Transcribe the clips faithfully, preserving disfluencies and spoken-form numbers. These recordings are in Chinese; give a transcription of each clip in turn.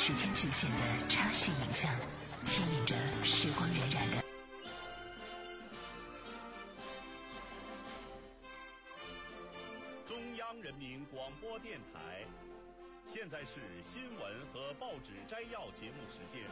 时间局限的插叙影像，牵引着时光荏苒的中央人民广播电台。现在是新闻和报纸摘要节目时间。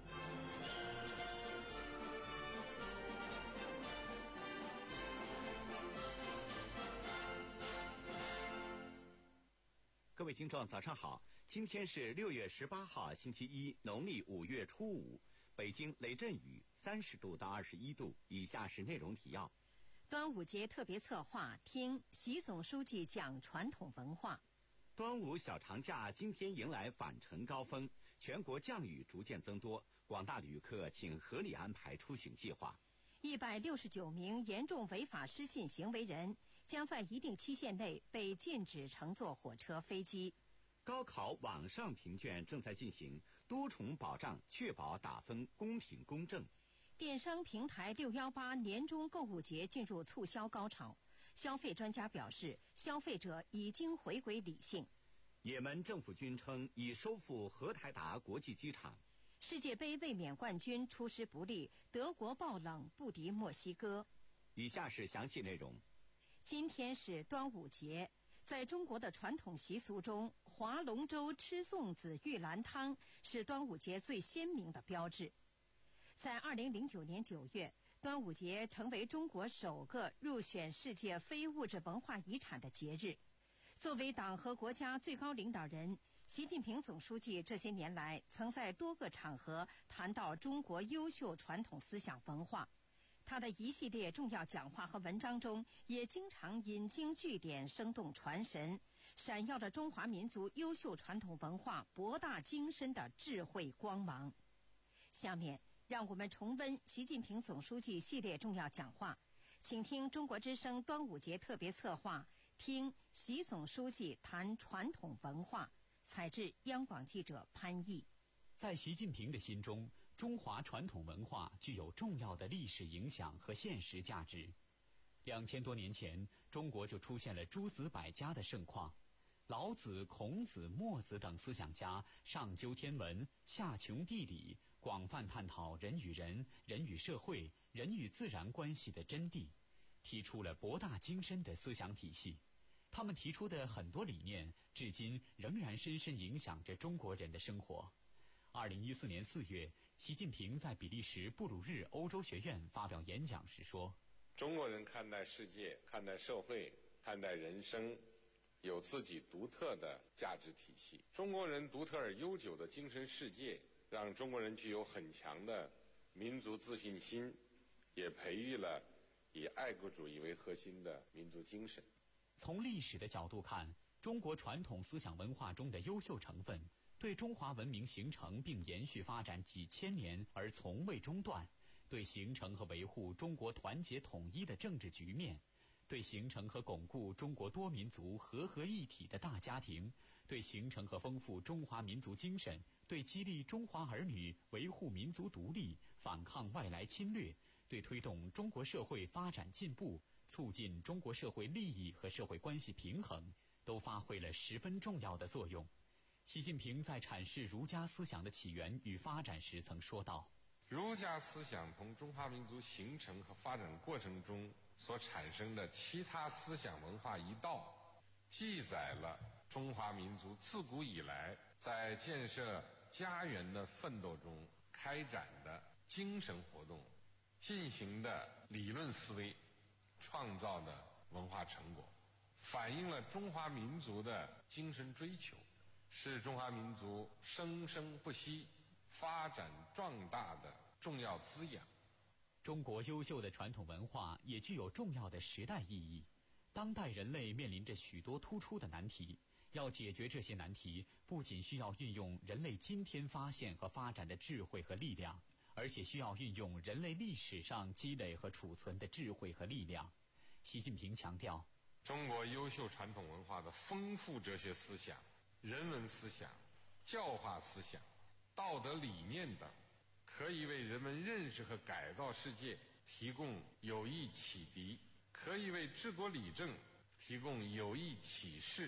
各位听众早上好，今天是六月十八号星期一，农历五月初五，北京雷阵雨三十度到二十一度。以下是内容提要。 端午节特别策划，听习总书记讲传统文化。 端午小长假今天迎来返程高峰，全国降雨逐渐增多，广大旅客请合理安排出行计划。 一百六十九名严重违法失信行为人将在一定期限内被禁止乘坐火车、飞机。 高考网上评卷正在进行，多重保障确保打分公平公正。 电商平台六一八年中购物节进入促销高潮，消费专家表示，消费者已经回归理性。 也门政府军称已收复荷台达国际机场。 世界杯卫冕冠军出师不利，德国爆冷不敌墨西哥。 以下是详细内容。 今天是端午节，在中国的传统习俗中，划龙舟、吃粽子、玉兰汤是端午节最鲜明的标志。在二零零九年九月，端午节成为中国首个入选世界非物质文化遗产的节日。作为党和国家最高领导人，习近平总书记这些年来曾在多个场合谈到中国优秀传统思想文化。他的一系列重要讲话和文章中，也经常引经据典，生动传神，闪耀着中华民族优秀传统文化博大精深的智慧光芒。下面让我们重温习近平总书记系列重要讲话，请听中国之声端午节特别策划，听习总书记谈传统文化。采自央广记者潘毅。 在习近平的心中，中华传统文化具有重要的历史影响和现实价值。两千多年前，中国就出现了诸子百家的盛况，老子、孔子、墨子等思想家上究天文，下穷地理，广泛探讨人与人、人与社会、人与自然关系的真谛，提出了博大精深的思想体系。他们提出的很多理念，至今仍然深深影响着中国人的生活。二零一四年四月，习近平在比利时布鲁日欧洲学院发表演讲时说：“ 中国人看待世界、看待社会、看待人生，有自己独特的价值体系。中国人独特而悠久的精神世界，让中国人具有很强的民族自信心，也培育了以爱国主义为核心的民族精神。” 从历史的角度看，中国传统思想文化中的优秀成分，对中华文明形成并延续发展几千年而从未中断，对形成和维护中国团结统一的政治局面，对形成和巩固中国多民族和合一体的大家庭，对形成和丰富中华民族精神，对激励中华儿女维护民族独立、反抗外来侵略，对推动中国社会发展进步，促进中国社会利益和社会关系平衡，都发挥了十分重要的作用。习近平在阐释儒家思想的起源与发展时曾说道：“ 儒家思想从中华民族形成和发展过程中所产生的其他思想文化一道，记载了中华民族自古以来在建设家园的奋斗中开展的精神活动，进行的理论思维，创造的文化成果，反映了中华民族的精神追求，是中华民族生生不息、发展壮大的重要滋养。” 中国优秀的传统文化也具有重要的时代意义。当代人类面临着许多突出的难题，要解决这些难题，不仅需要运用人类今天发现和发展的智慧和力量，而且需要运用人类历史上积累和储存的智慧和力量。习近平强调， 中国优秀传统文化的丰富哲学思想、人文思想、教化思想、道德理念等，可以为人们认识和改造世界提供有益启迪，可以为治国理政提供有益启示，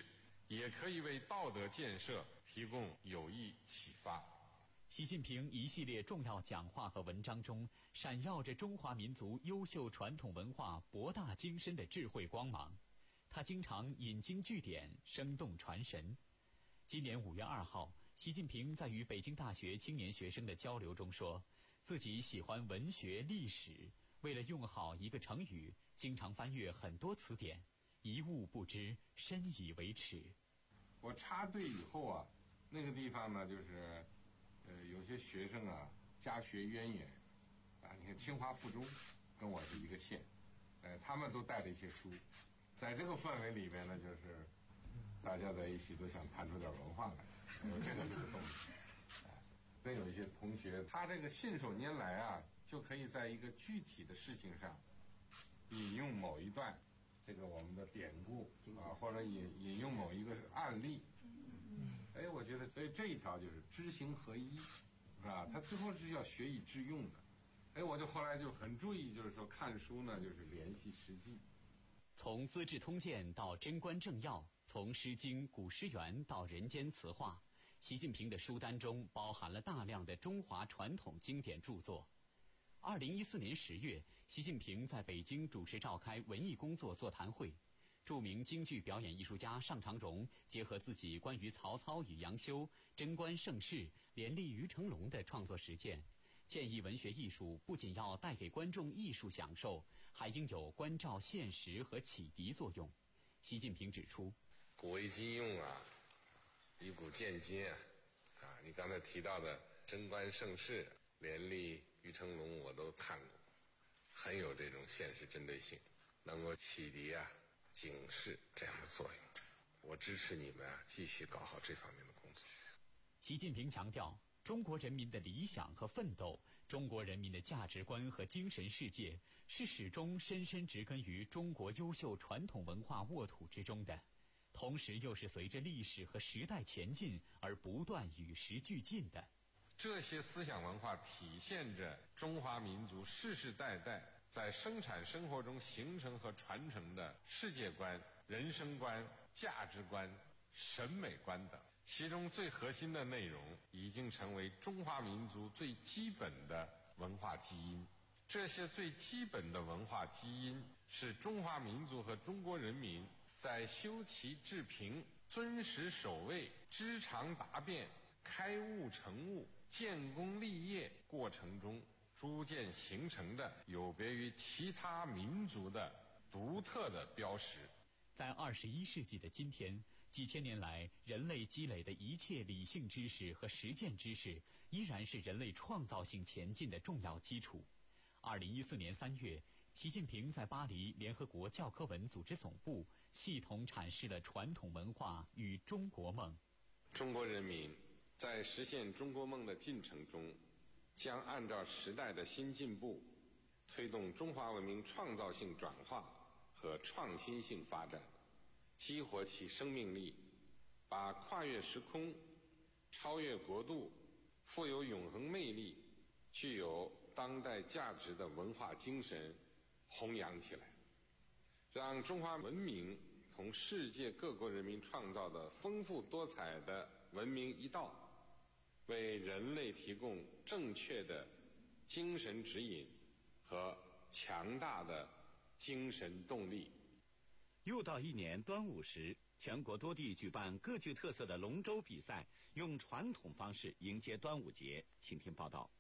也可以为道德建设提供有益启发。 习近平一系列重要讲话和文章中，闪耀着中华民族优秀传统文化博大精深的智慧光芒。他经常引经据典，生动传神。今年五月二号，习近平在与北京大学青年学生的交流中说，自己喜欢文学历史，为了用好一个成语，经常翻阅很多词典，一物不知，深以为耻。 我插队以后啊，那个地方呢，就是呃，有些学生啊，家学渊源啊，你看清华附中跟我是一个县，呃，他们都带了一些书，在这个氛围里面呢，就是大家在一起都想谈出点文化来，有这个这个动力。哎，真有一些同学，他这个信手拈来啊，就可以在一个具体的事情上引用某一段这个我们的典故啊，或者引引用某一个案例。哎，我觉得所以这一条就是知行合一，是吧？他最后是要学以致用的。哎，我就后来就很注意，就是说看书呢，就是联系实际。 从《资治通鉴》到《贞观政要》，从《诗经》古诗源到人间词话，习近平的书单中包含了大量的中华传统经典著作。二零一四年十月，习近平在北京主持召开文艺工作座谈会。著名京剧表演艺术家尚长荣结合自己关于曹操与杨修、贞观盛世、连立于成龙的创作实践，建议文学艺术不仅要带给观众艺术享受，还应有关照现实和启迪作用。习近平指出， 古为今用啊，以古鉴今啊，啊，你刚才提到的贞观盛世、连立、于成龙，我都看过，很有这种现实针对性，能够启迪啊、警示这样的作用。我支持你们啊，继续搞好这方面的工作。 习近平强调，中国人民的理想和奋斗，中国人民的价值观和精神世界，是始终深深植根于中国优秀传统文化沃土之中的，同时又是随着历史和时代前进而不断与时俱进的。 这些思想文化体现着中华民族世世代代在生产生活中形成和传承的世界观、人生观、价值观、审美观等。其中最核心的内容已经成为中华民族最基本的文化基因。这些最基本的文化基因是中华民族和中国人民在修齐治平、遵时守卫、知常达变、开悟成悟、建功立业过程中逐渐形成的有别于其他民族的独特的标识。 在二十一世纪的今天，几千年来人类积累的一切理性知识和实践知识，依然是人类创造性前进的重要基础。二零一四年三月，习近平在巴黎联合国教科文组织总部系统阐释了传统文化与中国梦。 中国人民在实现中国梦的进程中，将按照时代的新进步，推动中华文明创造性转化和创新性发展，激活其生命力，把跨越时空、超越国度、富有永恒魅力、具有当代价值的文化精神弘扬起来，让中华文明同世界各国人民创造的丰富多彩的文明一道，为人类提供正确的精神指引和强大的精神动力。 又到一年端午时，全国多地举办各具特色的龙舟比赛，用传统方式迎接端午节。请听报道。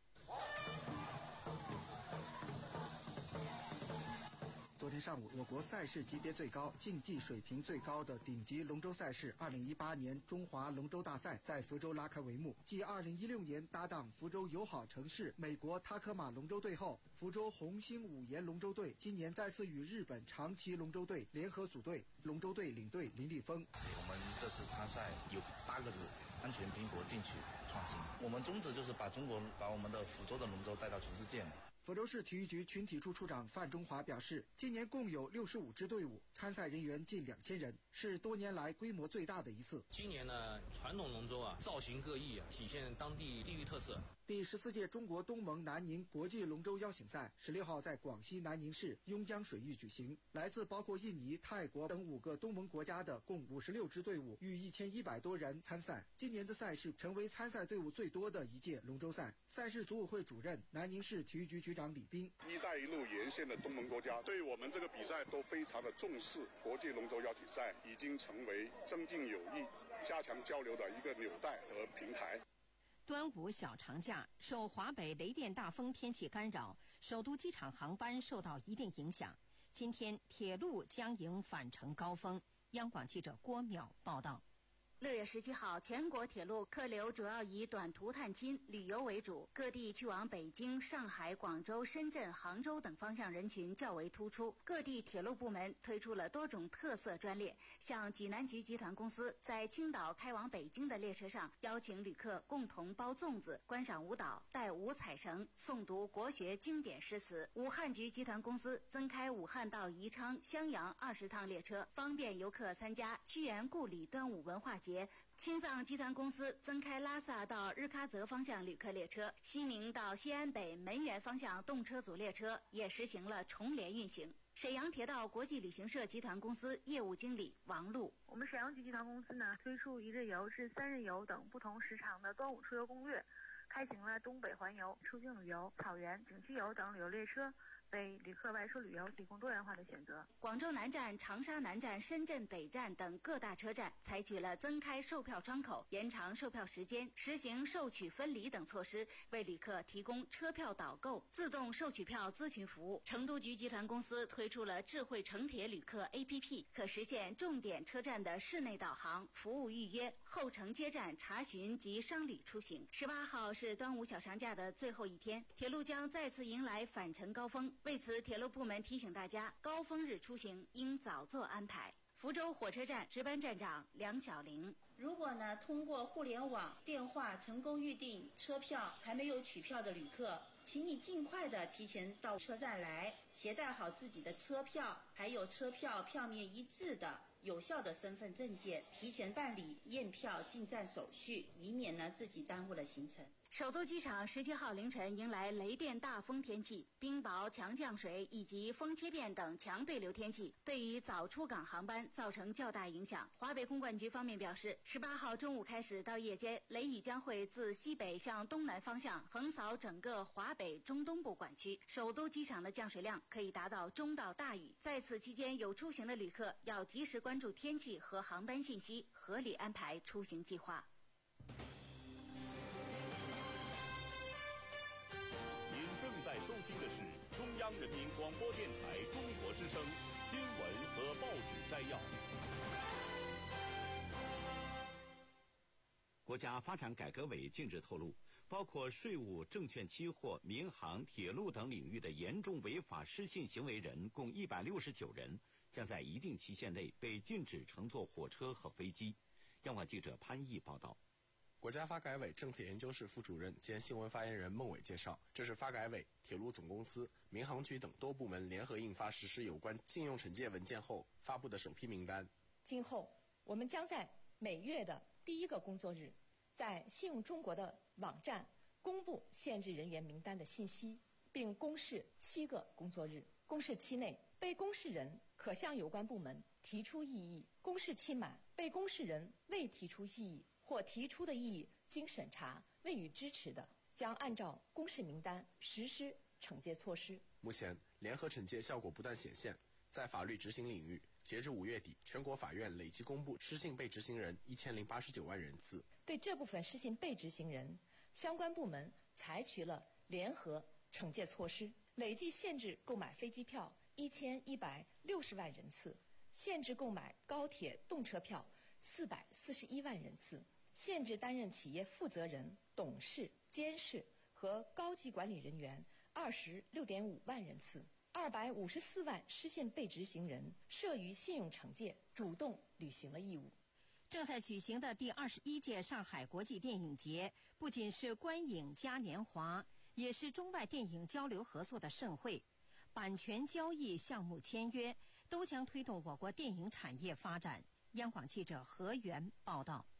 昨天上午，我国赛事级别最高、竞技水平最高的顶级龙舟赛事二零一八年中华龙舟大赛在福州拉开帷幕。继二零一六年搭档福州友好城市美国塔科马龙舟队后，福州红星五岩龙舟队今年再次与日本长崎龙舟队联合组队。龙舟队领队林立峰： 我们这次参赛有八个字：安全、拼搏、进取、创新。我们宗旨就是把中国、把我们的福州的龙舟带到全世界。 福州市体育局群体处处长范中华表示，今年共有六十五支队伍，参赛人员近两千人，是多年来规模最大的一次。 今年呢，传统龙舟啊，造型各异啊，体现当地地域特色。 第十四届中国东盟南宁国际龙舟邀请赛十六号在广西南宁市邕江水域举行。来自包括印尼、泰国等五个东盟国家的共五十六支队伍，逾一千一百多人参赛。今年的赛事成为参赛队伍最多的一届龙舟赛。赛事组委会主任、南宁市体育局局长李斌： 一带一路沿线的东盟国家对我们这个比赛都非常的重视。国际龙舟邀请赛已经成为增进友谊、加强交流的一个纽带和平台。 端午小长假，受华北雷电大风天气干扰，首都机场航班受到一定影响。今天铁路将迎返程高峰。央广记者郭淼报道。 六月十七号，全国铁路客流主要以短途探亲、旅游为主，各地去往北京、上海、广州、深圳、杭州等方向人群较为突出。各地铁路部门推出了多种特色专列，像济南局集团公司在青岛开往北京的列车上，邀请旅客共同包粽子、观赏舞蹈、带五彩绳、诵读国学经典诗词。武汉局集团公司增开武汉到宜昌、襄阳二十趟列车，方便游客参加屈原故里端午文化节。青藏集团公司增开拉萨到日喀则方向旅客列车，西宁到西安北门源方向动车组列车也实行了重联运行。沈阳铁道国际旅行社集团公司业务经理王璐： 我们沈阳局集团公司呢，推出一日游至三日游等不同时长的端午出游攻略，开行了东北环游、出境旅游、草原、景区游等旅游列车，为旅客外出旅游提供多元化的选择。 广州南站、长沙南站、深圳北站等各大车站采取了增开售票窗口、延长售票时间、实行售取分离等措施，为旅客提供车票导购、自动售取票咨询服务。成都局集团公司推出了智慧城铁旅客 A P P， 可实现重点车站的室内导航、服务预约、后程接站查询及商旅出行。十八号是端午小长假的最后一天，铁路将再次迎来返程高峰。为此，铁路部门提醒大家，高峰日出行应早做安排。福州火车站值班站长梁小玲： 如果呢通过互联网、电话成功预订车票，还没有取票的旅客，请你尽快的提前到车站来，携带好自己的车票，还有车票票面一致的有效的身份证件，提前办理验票进站手续，以免呢自己耽误了行程。 首都机场十七号凌晨迎来雷电大风天气，冰雹、强降水以及风切变等强对流天气，对于早出港航班造成较大影响。华北空管局方面表示，十八号中午开始到夜间，雷雨将会自西北向东南方向横扫整个华北中东部管区，首都机场的降水量可以达到中到大雨。在此期间，有出行的旅客要及时关注天气和航班信息，合理安排出行计划。 在收听的是中央人民广播电台中国之声新闻和报纸摘要。 国家发展改革委近日透露，包括税务、证券期货、民航、铁路等领域的严重违法失信行为人共一百六十九人，将在一定期限内被禁止乘坐火车和飞机。央广记者潘毅报道。 国家发改委政策研究室副主任兼新闻发言人孟伟介绍，这是发改委、铁路总公司、民航局等多部门联合印发实施有关信用惩戒文件后发布的首批名单。 今后我们将在每月的第一个工作日，在信用中国的网站公布限制人员名单的信息，并公示七个工作日。公示期内，被公示人可向有关部门提出异议；公示期满，被公示人未提出异议或提出的异议经审查未予支持的，将按照公示名单实施惩戒措施。 目前，联合惩戒效果不断显现。在法律执行领域，截至五月底，全国法院累计公布失信被执行人一千零八十九万人次。 对这部分失信被执行人，相关部门采取了联合惩戒措施，累计限制购买飞机票一千一百六十万人次，限制购买高铁动车票四百四十一万人次。限制担任企业负责人、董事、监事和高级管理人员二十六点五万人次，二百五十四万失信被执行人涉于信用惩戒主动履行了义务。 正在举行的第二十一届上海国际电影节，不仅是观影嘉年华，也是中外电影交流合作的盛会。版权交易、项目签约，都将推动我国电影产业发展。央广记者何源报道。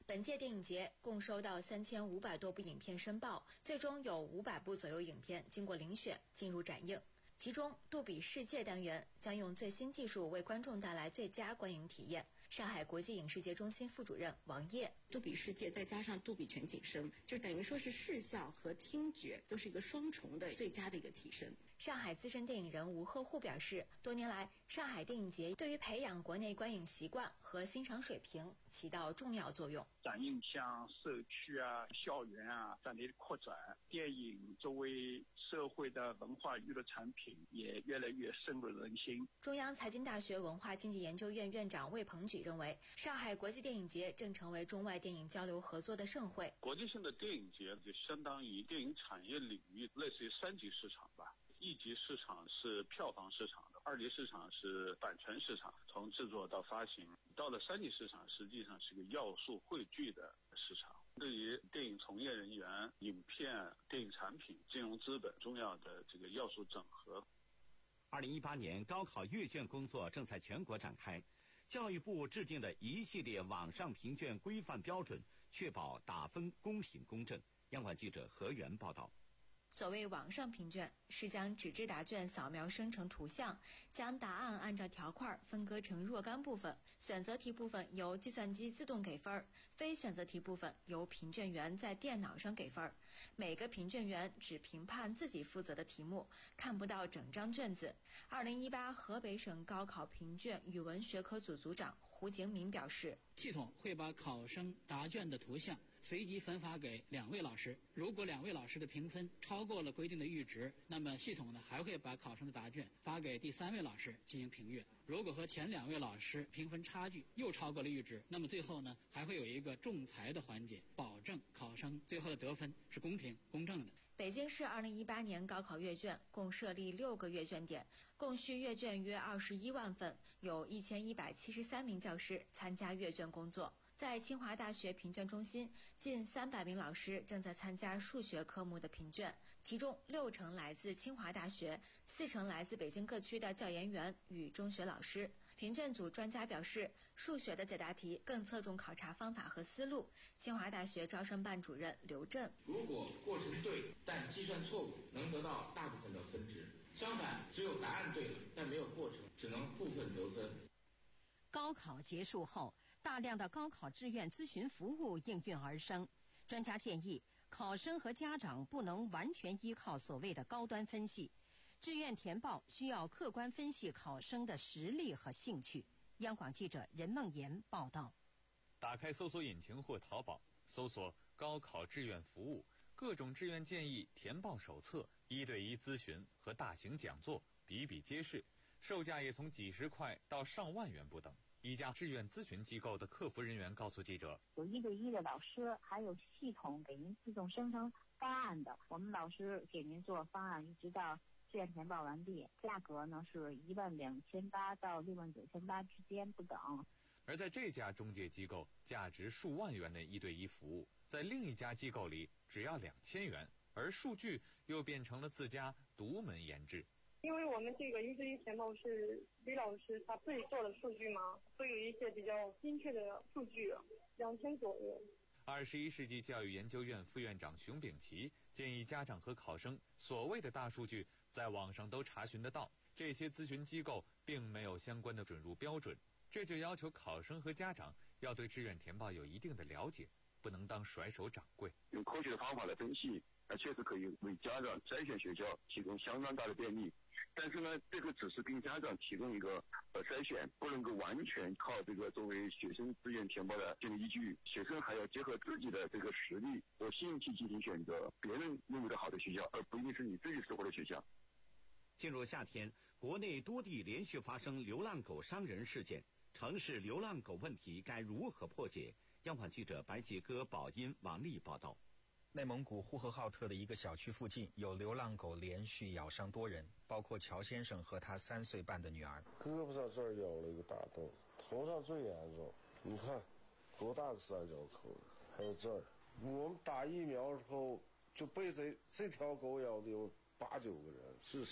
本届电影节共收到三千五百多部影片申报，最终有五百部左右影片经过遴选进入展映。其中，杜比世界单元将用最新技术为观众带来最佳观影体验。上海国际影视节中心副主任王烨， 杜比世界再加上杜比全景声，就等于说是视效和听觉都是一个双重的最佳的一个提升。 上海资深电影人吴鹤户表示，多年来，上海电影节对于培养国内观影习惯和欣赏水平起到重要作用。 展映向社区啊、校园啊这样的扩展，电影作为社会的文化娱乐产品也越来越深入人心。 中央财经大学文化经济研究院院长魏鹏举认为，上海国际电影节正成为中外电影交流合作的盛会。 国际性的电影节就相当于电影产业领域类似于三级市场吧。一级市场是票房市场的，二级市场是版权市场，从制作到发行，到了三级市场实际上是个要素汇聚的市场。对于电影从业人员、影片、电影产品、金融资本重要的这个要素整合。 二零一八年高考阅卷工作正在全国展开，教育部制定的一系列网上评卷规范标准，确保打分公平公正。央广记者何源报道。 所谓网上评卷，是将纸质答卷扫描生成图像，将答案按照条块分割成若干部分，选择题部分由计算机自动给分，非选择题部分由评卷员在电脑上给分。每个评卷员只评判自己负责的题目，看不到整张卷子。二零一八河北省高考评卷语文学科组组长胡景敏表示， 系统会把考生答卷的图像随机分发给两位老师，如果两位老师的评分超过了规定的阈值，那么系统呢还会把考生的答卷发给第三位老师进行评阅。如果和前两位老师评分差距又超过了阈值，那么最后呢还会有一个仲裁的环节，保证考生最后的得分是公平公正的。 北京市二零一八年高考阅卷共设立六个阅卷点，共需阅卷约二十一万份，有一千一百七十三名教师参加阅卷工作。在清华大学评卷中心，近三百名老师正在参加数学科目的评卷，其中六成来自清华大学，四成来自北京各区的教研员与中学老师。评卷组专家表示，数学的解答题更侧重考察方法和思路。清华大学招生办主任刘震： 如果过程对，但计算错误，能得到大部分的分值；相反，只有答案对了，但没有过程，只能部分得分。 高考结束后，大量的高考志愿咨询服务应运而生。专家建议，考生和家长不能完全依靠所谓的高端分析，志愿填报需要客观分析考生的实力和兴趣。央广记者任梦妍报道。 打开搜索引擎或淘宝，搜索高考志愿服务，各种志愿建议、填报手册、一对一咨询和大型讲座比比皆是，售价也从几十块到上万元不等。一家志愿咨询机构的客服人员告诉记者， 有一对一的老师，还有系统给您自动生成方案的，我们老师给您做方案，一直到志愿填报完毕，价格呢是一万两千八到六万九千八之间不等。 而在这家中介机构，价值数万元的一对一服务，在另一家机构里只要两千元，而数据又变成了自家独门研制。 因为我们这个一对一填报是李老师他自己做的数据嘛，会有一些比较精确的数据，两千左右。 二十一世纪教育研究院副院长熊丙奇建议家长和考生，所谓的大数据在网上都查询得到，这些咨询机构并没有相关的准入标准，这就要求考生和家长要对志愿填报有一定的了解，不能当甩手掌柜。 用科学的方法来分析，那确实可以为家长筛选学校提供相当大的便利。但是呢，这个只是给家长提供一个呃筛选，不能够完全靠这个作为学生志愿填报的这个依据。学生还要结合自己的这个实力和兴趣进行选择，别人认为的好的学校，而不一定是你自己适合的学校。 进入夏天，国内多地连续发生流浪狗伤人事件，城市流浪狗问题该如何破解？央广记者白杰哥、宝音、王丽报道。 内蒙古呼和浩特的一个小区附近有流浪狗连续咬伤多人，包括乔先生和他三岁半的女儿。 胳膊上这儿咬了一个大洞，头上最严重，你看多大个三角口，还有这儿。我们打疫苗的时候就被这这条狗咬的有八九个人至少。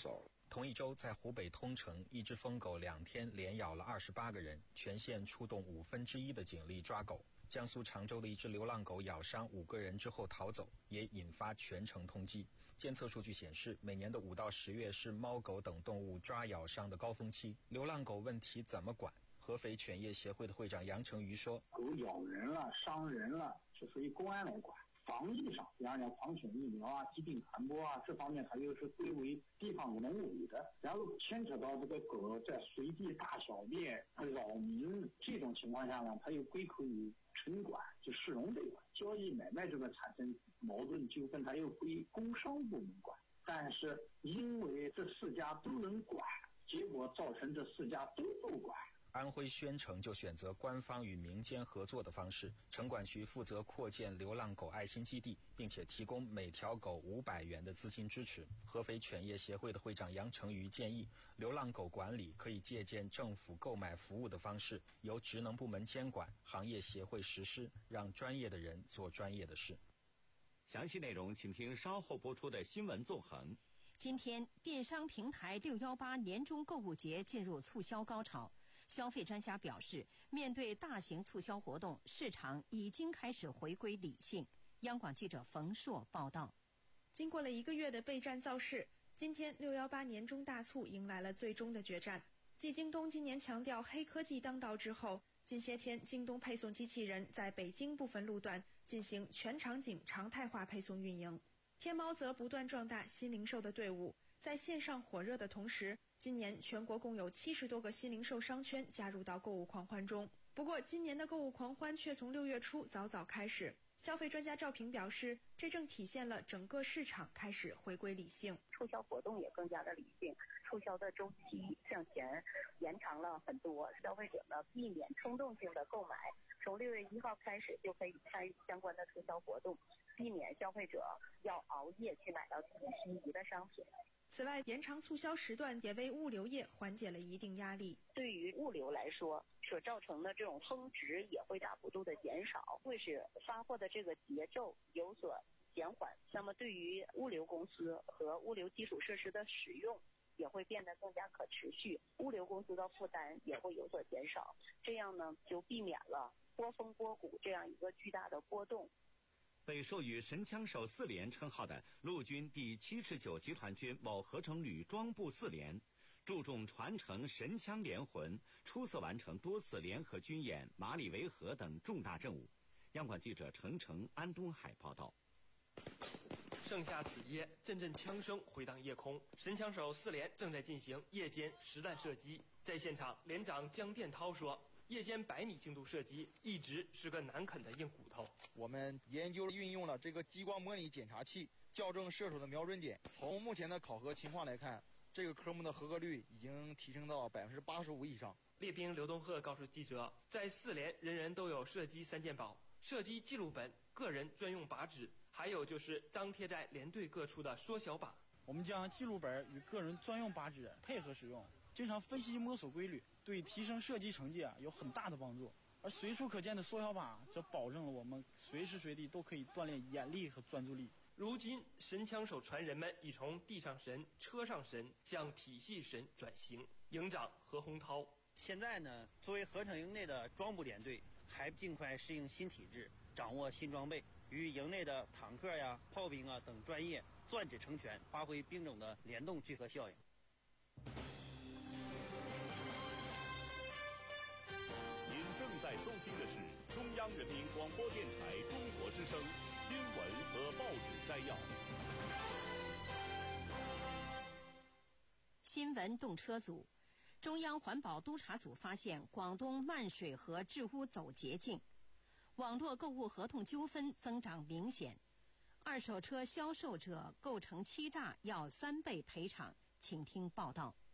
同一周，在湖北通城，一只疯狗两天连咬了二十八个人，全县出动五分之一的警力抓狗。江苏常州的一只流浪狗咬伤五个人之后逃走，也引发全城通缉。监测数据显示，每年的五到十月是猫狗等动物抓咬伤的高峰期。流浪狗问题怎么管？合肥犬业协会的会长杨成瑜说：“ 狗咬人了、伤人了，是属于公安来管。防疫上，比方讲狂犬疫苗啊、疾病传播啊，这方面它又是归为地方农务局的。然后牵扯到这个狗在随地大小便、扰民这种情况下呢，它又归口于城管，就市容这块。交易买卖这个产生矛盾纠纷，它又归工商部门管。但是因为这四家都能管，结果造成这四家都不管。” 安徽宣城就选择官方与民间合作的方式，城管局负责扩建流浪狗爱心基地，并且提供每条狗五百元的资金支持。合肥犬业协会的会长杨成瑜建议，流浪狗管理可以借鉴政府购买服务的方式，由职能部门监管，行业协会实施，让专业的人做专业的事。 详细内容请听稍后播出的新闻纵横。 今天，电商平台六一八年中购物节进入促销高潮。消费专家表示，面对大型促销活动，市场已经开始回归理性。央广记者冯硕报道。 经过了一个月的备战造势，今天六一八年中大促迎来了最终的决战。继京东今年强调黑科技当道之后，近些天京东配送机器人在北京部分路段进行全场景常态化配送运营。天猫则不断壮大新零售的队伍，在线上火热的同时，今年全国共有七十多个新零售商圈加入到购物狂欢中。不过今年的购物狂欢却从六月初早早开始。消费专家赵平表示，这正体现了整个市场开始回归理性， 促销活动也更加的理性，促销的周期向前延长了很多，消费者呢避免冲动性的购买，从六月一号开始就可以参与相关的促销活动，避免消费者要熬夜去买到自己心仪的商品。 此外，延长促销时段也为物流业缓解了一定压力。 对于物流来说，所造成的这种峰值也会大幅度的减少，会使发货的这个节奏有所减缓。那么对于物流公司和物流基础设施的使用也会变得更加可持续，物流公司的负担也会有所减少，这样呢就避免了波峰波谷这样一个巨大的波动。 被授予神枪手四连称号的陆军第七十九集团军某合成旅装部四连，注重传承神枪连魂，出色完成多次联合军演、马里维和等重大任务。央广记者程程、安东海报道。 盛夏子夜，阵阵枪声回荡夜空。神枪手四连正在进行夜间实弹射击。在现场，连长姜殿涛说，夜间百米精度射击一直是个难啃的硬骨头。 我们研究运用了这个激光模拟检查器，校正射手的瞄准点。从目前的考核情况来看，这个科目的合格率已经提升到百分之八十五以上。 列兵刘东鹤告诉记者，在四连人人都有射击三件宝：射击记录本、个人专用靶纸，还有就是张贴在连队各处的缩小靶。 我们将记录本与个人专用靶纸配合使用，经常分析摸索规律，对提升射击成绩啊有很大的帮助。而随处可见的缩小靶，则保证了我们随时随地都可以锻炼眼力和专注力。 如今，神枪手传人们已从地上神、车上神向体系神转型。营长何洪涛： 现在呢，作为合成营内的装部连队，还尽快适应新体制，掌握新装备，与营内的坦克呀、炮兵啊等专业攥指成拳，发挥兵种的联动聚合效应。 正在收听的是中央人民广播电台中国之声新闻和报纸摘要。 新闻动车组，中央环保督察组发现广东漫水河治污走捷径，网络购物合同纠纷增长明显，二手车销售者构成欺诈要三倍赔偿。请听报道。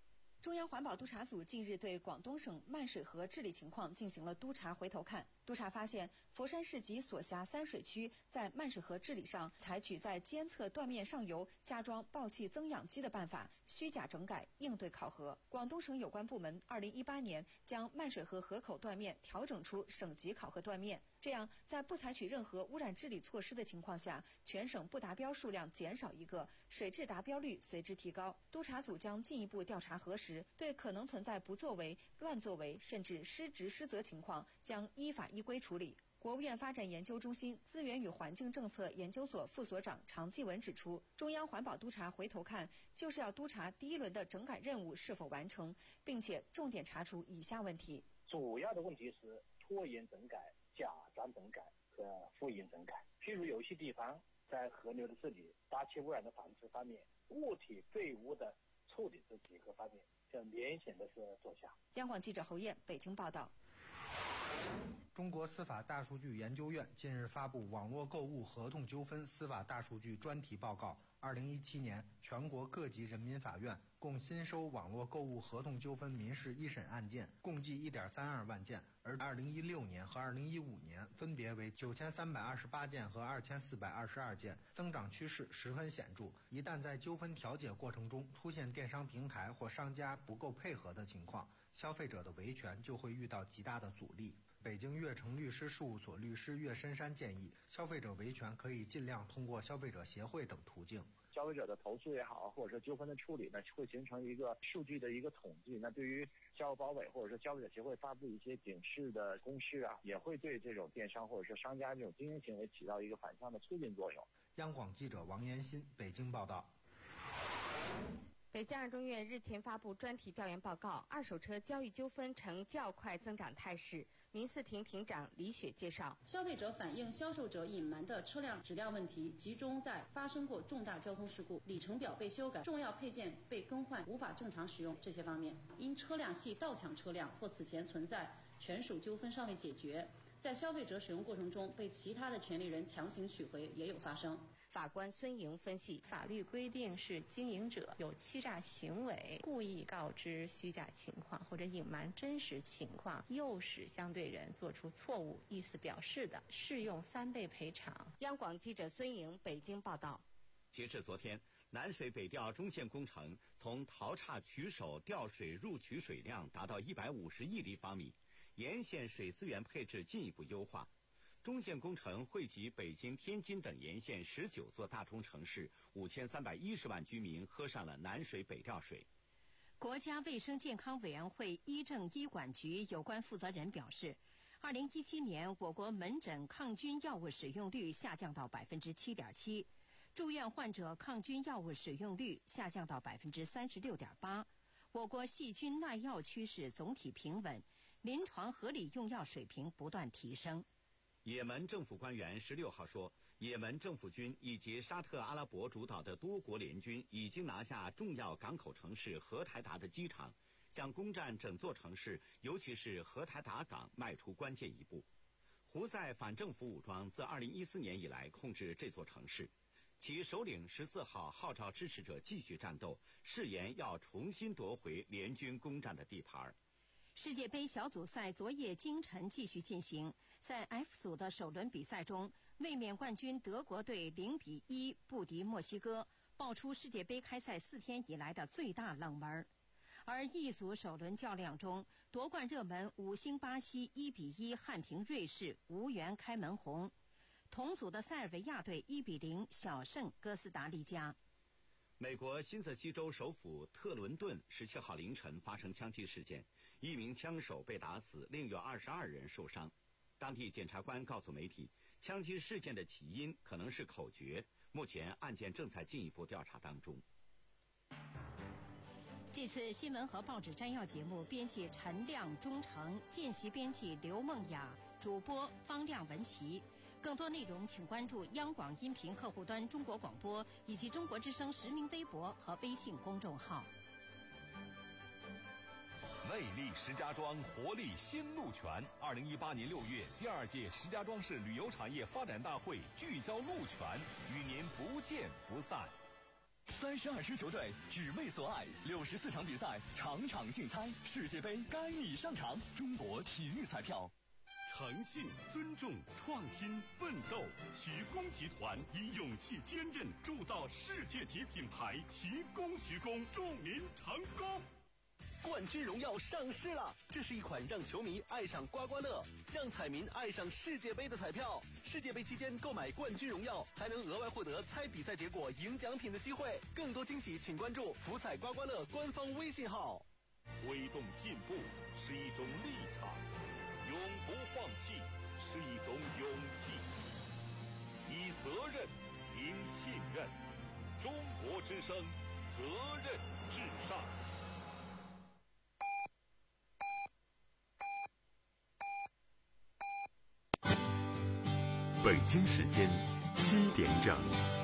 中央环保督察组近日对广东省漫水河治理情况进行了督查回头看。督查发现，佛山市及所辖三水区在漫水河治理上采取在监测断面上游加装爆气增氧机的办法，虚假整改应对考核。广东省有关部门二零一八年将漫水河河口断面调整出省级考核断面，这样在不采取任何污染治理措施的情况下，全省不达标数量减少一个，水质达标率随之提高。督查组将进一步调查核实，对可能存在不作为、乱作为甚至失职失责情况，将依法依规处理。国务院发展研究中心资源与环境政策研究所副所长常继文指出，中央环保督察回头看，就是要督查第一轮的整改任务是否完成，并且重点查出以下问题。 主要的问题是拖延整改、假装整改和复印整改。譬如有些地方在河流的治理、大气污染的防治方面、物体废物的处理这几个方面，这明显的是作假。 央广记者侯燕北京报道。 中国司法大数据研究院近日发布网络购物合同纠纷司法大数据专题报告。二零一七年，全国各级人民法院共新收网络购物合同纠纷民事一审案件共计一点三二万件，而二零一六年和二零一五年分别为九千三百二十八件和二千四百二十二件，增长趋势十分显著。一旦在纠纷调解过程中出现电商平台或商家不够配合的情况，消费者的维权就会遇到极大的阻力。北京悦城律师事务所律师岳深山建议，消费者维权可以尽量通过消费者协会等途径。 消费者的投诉也好，或者说纠纷的处理呢，会形成一个数据的一个统计。那对于消保委或者说消费者协会发布一些警示的公示啊，也会对这种电商或者说商家这种经营行为起到一个反向的促进作用。 央广记者王延新北京报道。 北京二中院日前发布专题调研报告，二手车交易纠纷呈较快增长态势。民四庭庭长李雪介绍， 消费者反映销售者隐瞒的车辆质量问题集中在发生过重大交通事故、里程表被修改、重要配件被更换、无法正常使用这些方面。因车辆系盗抢车辆或此前存在权属纠纷尚未解决，在消费者使用过程中被其他的权利人强行取回也有发生。 法官孙莹分析， 法律规定是经营者有欺诈行为，故意告知虚假情况或者隐瞒真实情况，诱使相对人做出错误意思表示的，适用三倍赔偿。 央广记者孙莹北京报道。 截至昨天，南水北调中线工程从淘岔取手调水入取水量达到一百五十亿立方米，沿线水资源配置进一步优化。中线工程惠及北京、天津等沿线十九座大中城市，五千三百一十万居民喝上了南水北调水。 国家卫生健康委员会医政医管局有关负责人表示，二零一七年我国门诊抗菌药物使用率下降到百分之七点七，住院患者抗菌药物使用率下降到百分之三十六点八。我国细菌耐药趋势总体平稳，临床合理用药水平不断提升。 也门政府官员十六号说，也门政府军以及沙特阿拉伯主导的多国联军已经拿下重要港口城市荷台达的机场，向攻占整座城市，尤其是荷台达港迈出关键一步。胡塞反政府武装自二零一四年以来控制这座城市，其首领十四号号召支持者继续战斗，誓言要重新夺回联军攻占的地盘。 世界杯小组赛昨夜今晨继续进行，在 F 组的首轮比赛中，卫冕冠军德国队零比一不敌墨西哥，爆出世界杯开赛四天以来的最大冷门。而 E 组首轮较量中，夺冠热门五星巴西一比一憾平瑞士，无缘开门红。同组的塞尔维亚队一比零小胜哥斯达黎加。 美国新泽西州首府特伦顿十七号凌晨发生枪击事件，一名枪手被打死，另有二十二人受伤。当地检察官告诉媒体，枪击事件的起因可能是口诀，目前案件正在进一步调查当中。 这次新闻和报纸摘要节目，编辑陈亮、钟诚，见习编辑刘梦雅，主播方亮、文琪。更多内容请关注央广音频客户端中国广播以及中国之声实名微博和微信公众号。 魅力石家庄，活力新鹿泉。二零一八年六月，第二届石家庄市旅游产业发展大会聚焦鹿泉，与您不见不散。 三十二支球队只为所爱，六十四场比赛，场场竞猜，世界杯该你上场。中国体育彩票。 诚信、尊重、创新、奋斗，徐工集团以勇气坚韧铸造世界级品牌。徐工，徐工，祝您成功！ 冠军荣耀上市了，这是一款让球迷爱上刮刮乐，让彩民爱上世界杯的彩票。世界杯期间购买冠军荣耀，还能额外获得猜比赛结果、赢奖品的机会。更多惊喜，请关注福彩刮刮乐官方微信号。 推动进步是一种立场，永不放弃是一种勇气。以责任赢信任，中国之声，责任至上。 北京时间七点整。